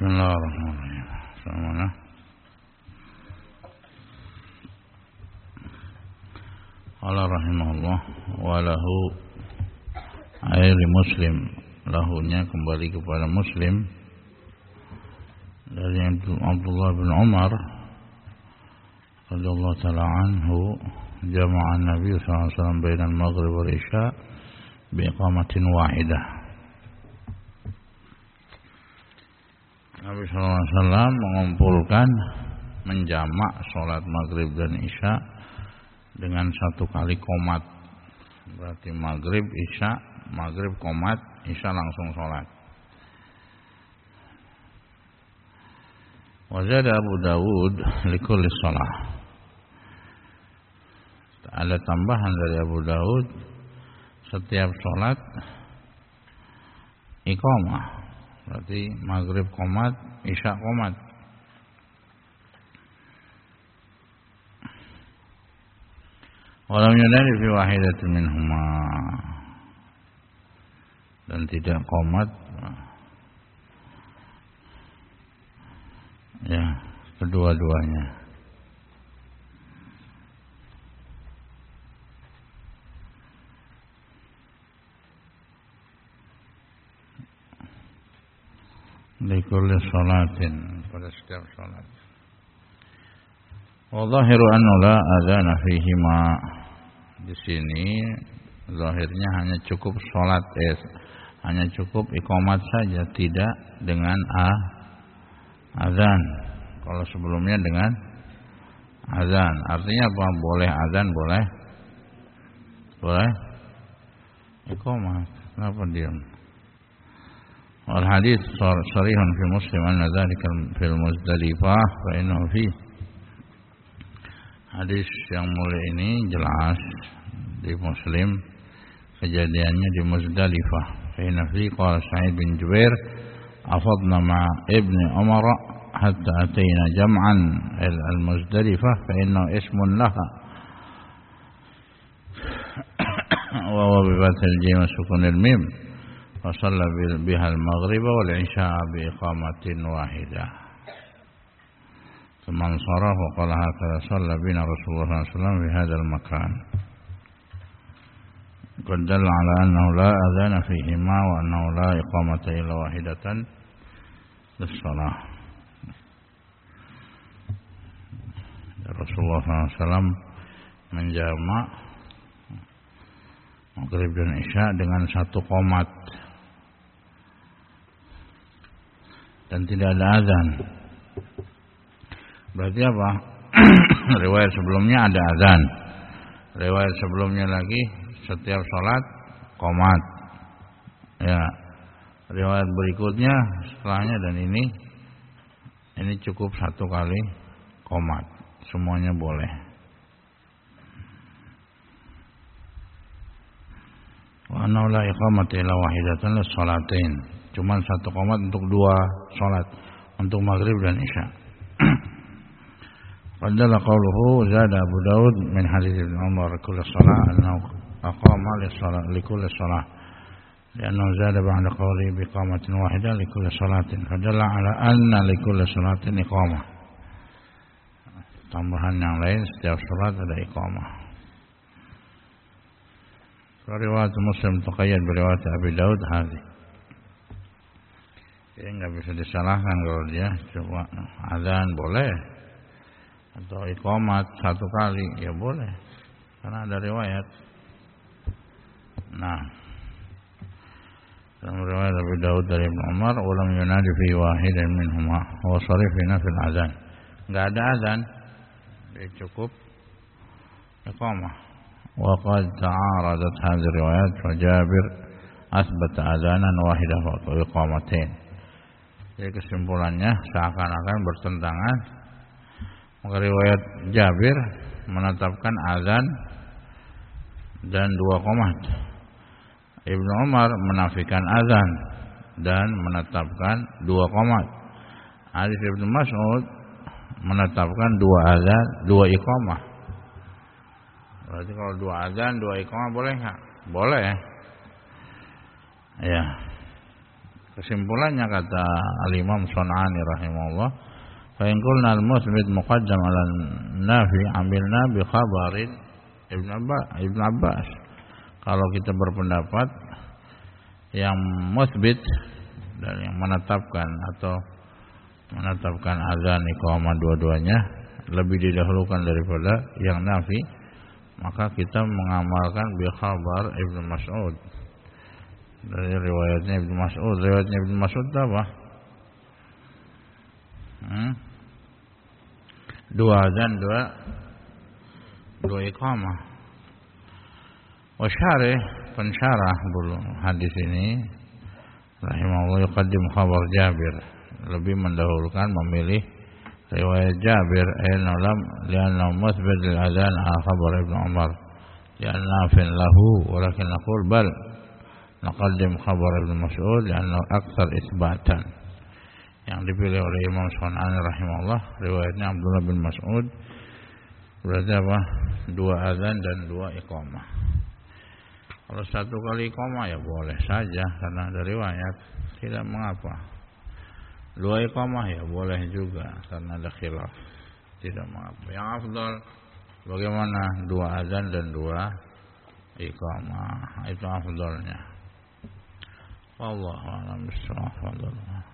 Bismillahirrahmanirrahim. Assalamualaikum. Qala rahimahullah wa lahu ayri Muslim, lahunya kembali kepada Muslim dari Abdullah bin Umar radhiyallahu ta'ala anhu, jama'an Nabi sallallahu alaihi wasallam bainal maghrib wal isya bi iqamatin wahidah. Nabi sallallahu alaihi wasallam mengumpulkan, menjamak salat maghrib dan isya dengan satu kali qomat. Berarti maghrib, isya, maghrib qomat, isya langsung salat. Wajada Abu Dawud likulli shalah. Ada tambahan dari Abu Dawud, setiap salat iqamah. Berarti maghrib qomat, isya qomat. Walam yunadi fi wahidatin minhuma, dan tidak qomat ya kedua-duanya. Likulli sholatin, pada setiap sholat. Wa zahiru anna la adzana fihima. Di sini zahirnya hanya cukup sholat, hanya cukup iqamat saja, tidak dengan azan. Kalau sebelumnya dengan azan, artinya apa? Boleh azan, boleh iqamat. Kenapa diam? Wal hadis sharihun fi Muslim anna dzalika fil Muzdalifah fa innahu fi. Hadis yang mulia ini jelas di Muslim, kejadiannya di Muzdalifah. Fa inna fi qala Sa'id bin Jubair afadna ma ibni Umar hatta atayna jam'an al-Muzdalifah fa innahu ismun laha wa huwa bi fathil jim sukunil mim. فصلى بها المغرب والعشاء بإقامة واحدة ثم انصرف وقال هكذا صلى بنا رسول الله صلى الله عليه وسلم في هذا المكان. قد دل على أنه لا أذان فيهما وأنه لا إقامة إلا واحدة للصلاة. Rasulullah SAW menjamak maghrib dan isya dengan satu qomat dan tidak ada azan. Berarti apa? Riwayat sebelumnya ada azan, riwayat sebelumnya lagi setiap sholat qomat. Ya, riwayat berikutnya setelahnya dan ini cukup satu kali qomat, semuanya boleh. Wa anna la iqamata illa wahidatan lis-shalatain. Cuma satu qomat untuk dua salat, untuk maghrib dan isya. Qadalla qawluhu zada Abu Dawud min hadits Ibn Umar kulli shalah annahu aqama lis-shalah likulli shalah. Liannahu zada ba'da qawli bi iqamatin wahidah likulli salatin. Fadalla ala anna likulli salatin iqamah. Tambahan yang lain, setiap salat ada iqamah. Riwayat Muslim taqayyad bi riwayat Abi Dawud hadhi. Jadi nggak bisa disalahkan kalau dia coba azan boleh atau iqamat satu kali ya boleh, karena ada riwayat. Nah, dalam riwayat Abu Dawud dari Ibn Umar, ulam yunadi fi wahidin minhuma wa sharifina fil azan. Nggak ada azan, dia cukup iqamah. Wa qad ta'aradat hadhihi riwayat wa Jabir asbata adzanan wahidah wa iqamatain. Jadi kesimpulannya seakan-akan bertentangan. Maka riwayat Jabir menetapkan azan dan dua qomat. Ibnu Umar menafikan azan dan menetapkan dua qomat. Hadis Ibnu Mas'ud menetapkan dua azan, dua iqamah. Berarti kalau dua azan, dua iqamah boleh nggak? Boleh. Ya. Kesimpulannya kata Al-Imam Sun'ani rahimahullah, fa in qulna al-mutsbit muqaddam 'ala an-nafi 'amilna bi khabarin Ibn Abbas. Kalau kita berpendapat yang mutsbit dan yang menetapkan azan iqamah dua-duanya lebih didahulukan daripada yang nafi, maka kita mengamalkan bi khabar Ibnu Mas'ud. Dari riwayatnya Ibnu Mas'ud. Riwayatnya Ibnu Mas'ud apa? Dua azan, dua iqamah. Wa syarih, pensyarah hadis ini rahimahullah yuqaddim khabar Jabir, lebih mendahulukan memilih riwayat Jabir li'anna mutsbit lil adzan khabar Ibnu Umar li'anna fin lahu walakin naqul bal naqaddim khabar Ibnu Mas'ud li'anna aktsar isbatan. Yang dipilih oleh Imam Sun'ani rahimahullah riwayatnya Abdullah bin Mas'ud, berarti apa? Dua azan dan dua iqamah. Kalau satu kali iqamah ya boleh saja karena ada riwayat, tidak mengapa. Dua iqamah ya boleh juga karena ada khilaf, tidak mengapa. Yang afdal bagaimana? Dua azan dan dua iqamah, itu afdalnya. Wallahu a'lam bishawab.